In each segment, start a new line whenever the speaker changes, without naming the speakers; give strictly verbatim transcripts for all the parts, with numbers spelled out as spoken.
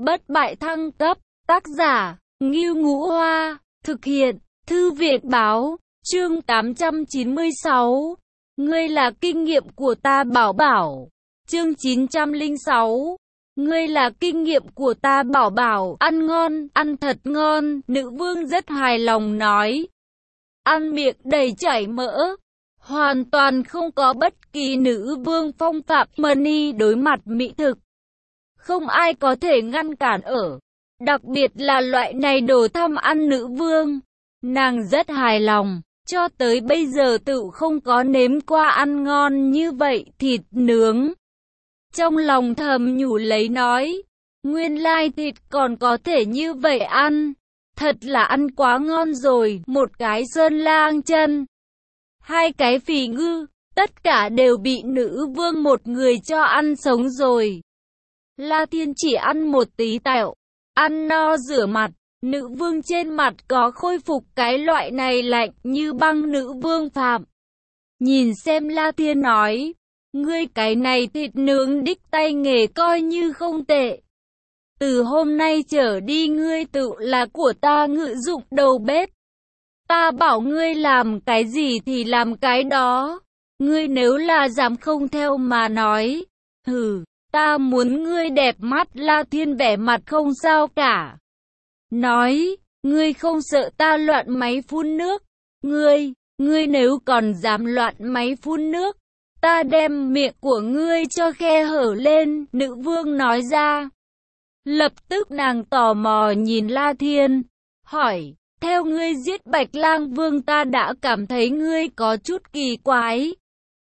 bất bại thăng cấp, tác giả, Ngưu Ngũ Hoa, thực hiện, Thư viện Báo, chương tám trăm chín mươi sáu. Ngươi là kinh nghiệm của ta Bảo Bảo. Chương chín trăm lẻ sáu. Ngươi là kinh nghiệm của ta Bảo Bảo, ăn ngon, ăn thật ngon, nữ vương rất hài lòng nói. Ăn miệng đầy chảy mỡ, hoàn toàn không có bất kỳ nữ vương phong phạm money đối mặt mỹ thực. Không ai có thể ngăn cản ở, đặc biệt là loại này đồ tham ăn nữ vương. Nàng rất hài lòng, cho tới bây giờ tự không có nếm qua ăn ngon như vậy thịt nướng. Trong lòng thầm nhủ lấy nói, nguyên lai thịt còn có thể như vậy ăn, thật là ăn quá ngon rồi. Một cái sơn lang chân, hai cái phỉ ngư, tất cả đều bị nữ vương một người cho ăn sống rồi. La Thiên chỉ ăn một tí tẹo, ăn no rửa mặt. Nữ vương trên mặt có khôi phục cái loại này lạnh như băng nữ vương phạm. Nhìn xem La Thiên nói, ngươi cái này thịt nướng đích tay nghề coi như không tệ. Từ hôm nay trở đi ngươi tự là của ta ngự dụng đầu bếp. Ta bảo ngươi làm cái gì thì làm cái đó. Ngươi nếu là dám không theo mà nói, hừ, ta muốn ngươi đẹp mắt. La Thiên vẻ mặt không sao cả. Nói, ngươi không sợ ta loạn máy phun nước. Ngươi, ngươi nếu còn dám loạn máy phun nước, ta đem miệng của ngươi cho khe hở lên, nữ vương nói ra. Lập tức nàng tò mò nhìn La Thiên, hỏi, theo ngươi giết Bạch Lang Vương ta đã cảm thấy ngươi có chút kỳ quái.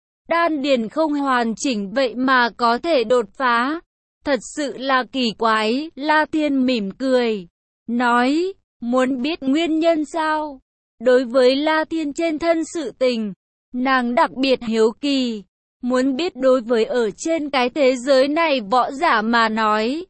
Đan điền không hoàn chỉnh vậy mà có thể đột phá, thật sự là kỳ quái. La Thiên mỉm cười, nói, muốn biết nguyên nhân sao? Đối với La Thiên trên thân sự tình, nàng đặc biệt hiếu kỳ, muốn biết đối với ở trên cái thế giới này võ giả mà nói.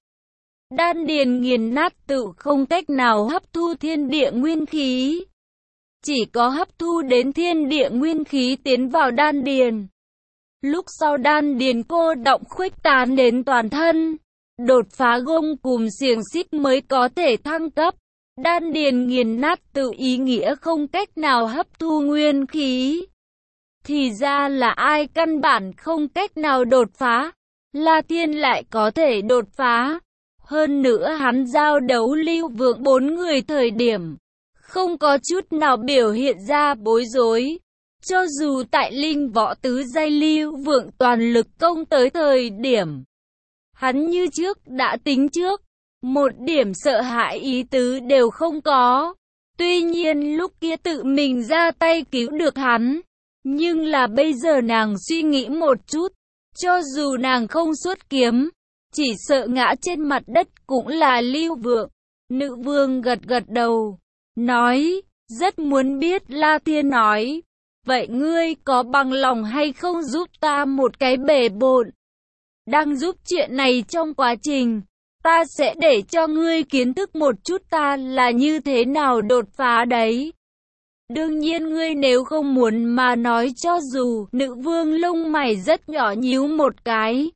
Đan điền nghiền nát tự không cách nào hấp thu thiên địa nguyên khí. Chỉ có hấp thu đến thiên địa nguyên khí tiến vào đan điền. Lúc sau đan điền cô động khuếch tán đến toàn thân. Đột phá gông cùm xiềng xích mới có thể thăng cấp. Đan điền nghiền nát tự ý nghĩa không cách nào hấp thu nguyên khí. Thì ra là ai căn bản không cách nào đột phá, La Thiên lại có thể đột phá. Hơn nữa hắn giao đấu Lưu Vượng bốn người thời điểm, không có chút nào biểu hiện ra bối rối. Cho dù tại linh võ tứ giai Lưu Vượng toàn lực công tới thời điểm, hắn như trước đã tính trước, một điểm sợ hãi ý tứ đều không có. Tuy nhiên lúc kia tự mình ra tay cứu được hắn, nhưng là bây giờ nàng suy nghĩ một chút, cho dù nàng không xuất kiếm, chỉ sợ ngã trên mặt đất cũng là Lưu Vượng. Nữ vương gật gật đầu, nói, rất muốn biết. La Thiên nói, vậy ngươi có bằng lòng hay không giúp ta một cái bề bộn? Đang giúp chuyện này trong quá trình, ta sẽ để cho ngươi kiến thức một chút ta là như thế nào đột phá đấy. Đương nhiên ngươi nếu không muốn mà nói cho dù. Nữ vương lông mày rất nhỏ nhíu một cái,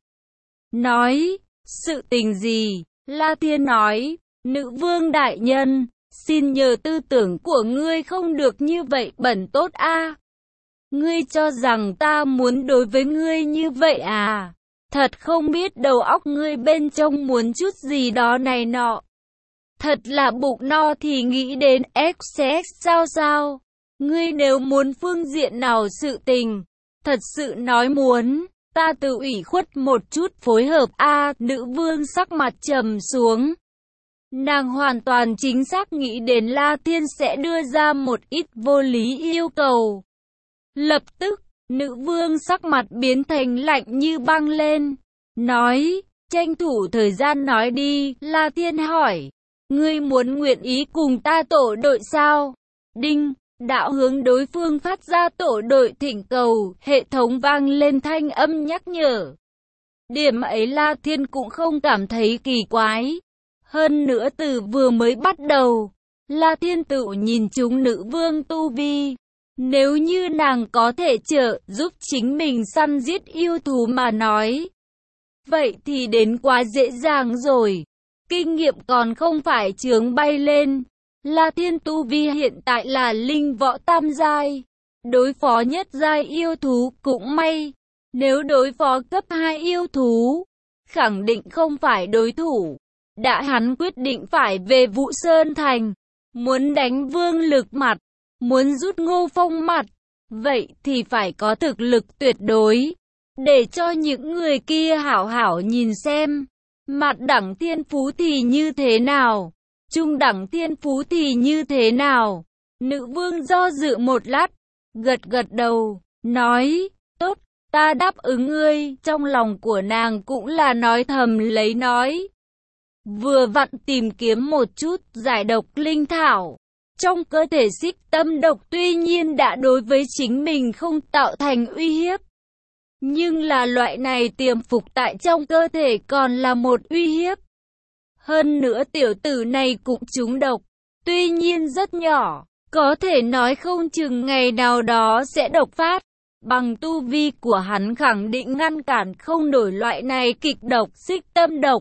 nói, sự tình gì? La Thiên nói, nữ vương đại nhân, xin nhờ tư tưởng của ngươi không được như vậy bẩn tốt a. À. Ngươi cho rằng ta muốn đối với ngươi như vậy à? Thật không biết đầu óc ngươi bên trong muốn chút gì đó này nọ. Thật là bụng no thì nghĩ đến ép xê ích sao sao? Ngươi nếu muốn phương diện nào sự tình, thật sự nói muốn, ta tự ủy khuất một chút phối hợp a. À, nữ vương sắc mặt trầm xuống. Nàng hoàn toàn chính xác nghĩ đến La Thiên sẽ đưa ra một ít vô lý yêu cầu. Lập tức, nữ vương sắc mặt biến thành lạnh như băng lên, nói, tranh thủ thời gian nói đi. La Thiên hỏi, ngươi muốn nguyện ý cùng ta tổ đội sao? Đinh, đạo hướng đối phương phát ra tổ đội thỉnh cầu, hệ thống vang lên thanh âm nhắc nhở. Điểm ấy La Thiên cũng không cảm thấy kỳ quái. Hơn nữa từ vừa mới bắt đầu, La Thiên tự nhìn chúng nữ vương tu vi. Nếu như nàng có thể trợ giúp chính mình săn giết yêu thú mà nói, vậy thì đến quá dễ dàng rồi. kinh nghiệm còn không phải chướng bay lên. La Thiên tu vi hiện tại là linh võ tam giai, đối phó nhất giai yêu thú cũng may, nếu đối phó cấp hai yêu thú, khẳng định không phải đối thủ. Đã hắn quyết định phải về Vũ Sơn Thành, muốn đánh Vương Lực mặt, muốn rút Ngô Phong mặt, vậy thì phải có thực lực tuyệt đối, để cho những người kia hảo hảo nhìn xem, mặt đẳng thiên phú thì như thế nào, trung đẳng thiên phú thì như thế nào. Nữ vương do dự một lát, gật gật đầu, nói, tốt, ta đáp ứng ngươi. Trong lòng của nàng cũng là nói thầm lấy nói, vừa vặn tìm kiếm một chút giải độc linh thảo. Trong cơ thể xích tâm độc tuy nhiên đã đối với chính mình không tạo thành uy hiếp, nhưng là loại này tiềm phục tại trong cơ thể còn là một uy hiếp. Hơn nữa tiểu tử này cũng trúng độc, tuy nhiên rất nhỏ, có thể nói không chừng ngày nào đó sẽ độc phát. Bằng tu vi của hắn khẳng định ngăn cản không nổi loại này kịch độc xích tâm độc.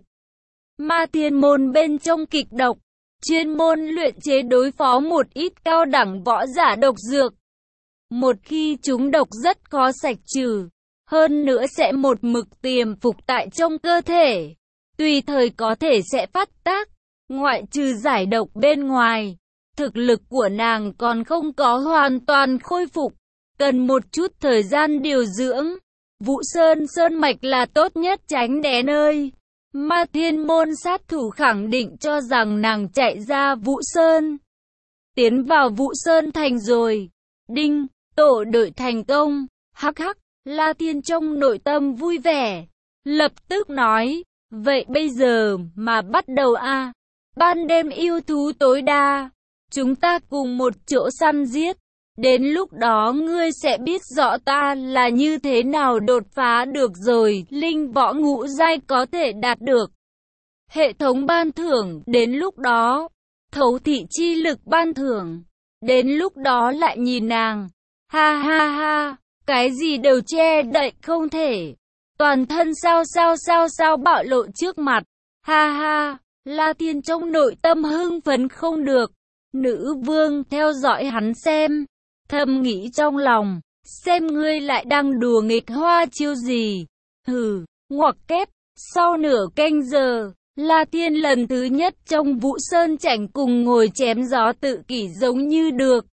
Ma Thiên môn bên trong kịch độc, chuyên môn luyện chế đối phó một ít cao đẳng võ giả độc dược. Một khi chúng độc rất khó sạch trừ, hơn nữa sẽ một mực tiềm phục tại trong cơ thể, tùy thời có thể sẽ phát tác. Ngoại trừ giải độc bên ngoài, thực lực của nàng còn không có hoàn toàn khôi phục, cần một chút thời gian điều dưỡng. Vũ Sơn Sơn Mạch là tốt nhất tránh né nơi. Ma Thiên môn sát thủ khẳng định cho rằng nàng chạy ra Vũ Sơn, tiến vào Vũ Sơn Thành rồi. Đinh, tổ đội thành công. Hắc hắc, La Thiên trong nội tâm vui vẻ, lập tức nói, vậy bây giờ mà bắt đầu a à? Ban đêm yêu thú tối đa, chúng ta cùng một chỗ săn giết. Đến lúc đó ngươi sẽ biết rõ ta là như thế nào đột phá được rồi. Linh võ ngũ giai có thể đạt được hệ thống ban thưởng, đến lúc đó thấu thị chi lực ban thưởng, đến lúc đó lại nhìn nàng. Ha ha ha, cái gì đều che đậy không thể, toàn thân sao sao sao sao bạo lộ trước mặt. Ha ha, La Thiên trong nội tâm hưng phấn không được. Nữ vương theo dõi hắn xem, thầm nghĩ trong lòng, xem ngươi lại đang đùa nghịch hoa chiêu gì. Hừ, ngoặc kép. Sau nửa canh giờ, La Thiên lần thứ nhất trong Vũ Sơn Chảnh cùng ngồi chém gió tự kỷ giống như được.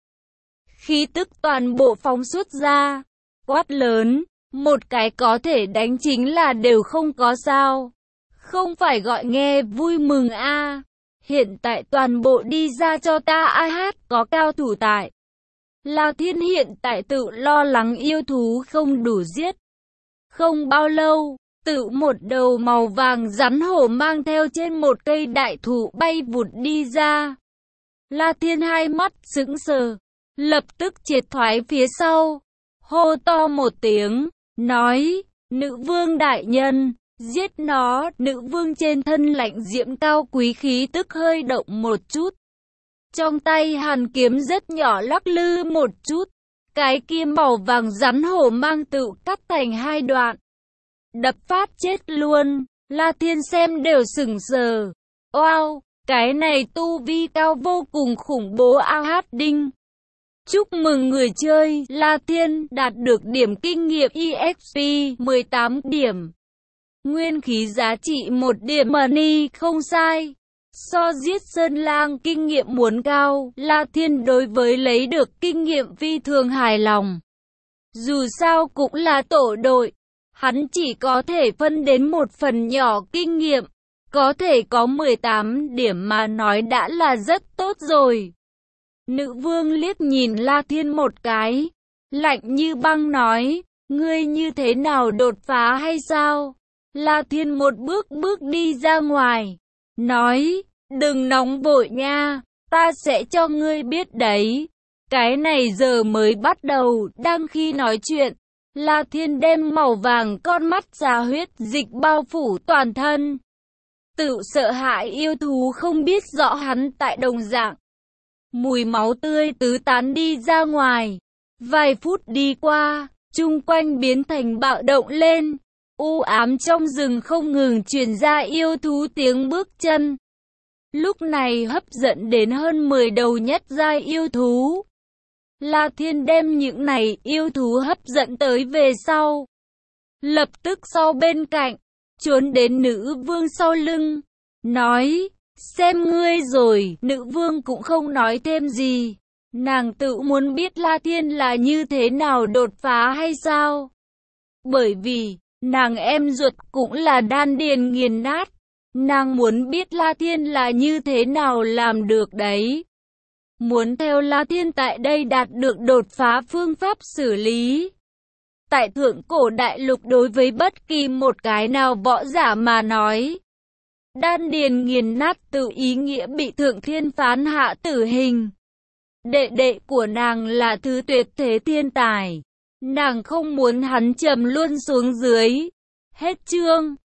Khí tức toàn bộ phóng xuất ra, quát lớn, một cái có thể đánh chính là đều không có sao. Không phải gọi nghe vui mừng a à. Hiện tại toàn bộ đi ra cho ta ai hát có cao thủ tại. La Thiên hiện tại tự lo lắng yêu thú không đủ giết. Không bao lâu, tự một đầu màu vàng rắn hổ mang theo trên một cây đại thụ bay vụt đi ra. La Thiên hai mắt sững sờ, lập tức triệt thoái phía sau, hô to một tiếng, nói, nữ vương đại nhân, giết nó. Nữ vương trên thân lạnh diễm cao quý khí tức hơi động một chút. Trong tay hàn kiếm rất nhỏ lắc lư một chút, cái kia màu vàng rắn hổ mang tự cắt thành hai đoạn, đập phát chết luôn. La Thiên xem đều sững sờ. Wow, cái này tu vi cao vô cùng khủng bố a hát đinh. Chúc mừng người chơi, La Thiên đạt được điểm kinh nghiệm e ích pê mười tám điểm. Nguyên khí giá trị một điểm money không sai. So giết Sơn Lang kinh nghiệm muốn cao, La Thiên đối với lấy được kinh nghiệm phi thường hài lòng. Dù sao cũng là tổ đội, hắn chỉ có thể phân đến một phần nhỏ kinh nghiệm, có thể có mười tám điểm mà nói đã là rất tốt rồi. Nữ vương liếc nhìn La Thiên một cái, lạnh như băng nói, ngươi như thế nào đột phá hay sao? La Thiên một bước bước đi ra ngoài, nói, đừng nóng vội nha, ta sẽ cho ngươi biết đấy. Cái này giờ mới bắt đầu. Đang khi nói chuyện, La Thiên đem màu vàng con mắt ra huyết dịch bao phủ toàn thân. Tự sợ hãi yêu thú không biết rõ hắn tại đồng dạng. Mùi máu tươi tứ tán đi ra ngoài. Vài phút đi qua, chung quanh biến thành bạo động lên. U ám trong rừng không ngừng truyền ra yêu thú tiếng bước chân. Lúc này hấp dẫn đến hơn mười đầu nhất giai yêu thú. La Thiên đem những này yêu thú hấp dẫn tới về sau. Lập tức sau bên cạnh, trốn đến nữ vương sau lưng. Nói, xem ngươi rồi, nữ vương cũng không nói thêm gì. Nàng tự muốn biết La Thiên là như thế nào đột phá hay sao? Bởi vì, nàng em ruột cũng là đan điền nghiền nát. Nàng muốn biết La Thiên là như thế nào làm được đấy. Muốn theo La Thiên tại đây đạt được đột phá phương pháp xử lý. Tại thượng cổ đại lục đối với bất kỳ một cái nào võ giả mà nói. Đan điền nghiền nát tự ý nghĩa bị thượng thiên phán hạ tử hình. Đệ đệ của nàng là thứ tuyệt thế thiên tài. Nàng không muốn hắn trầm luôn xuống dưới. Hết chương.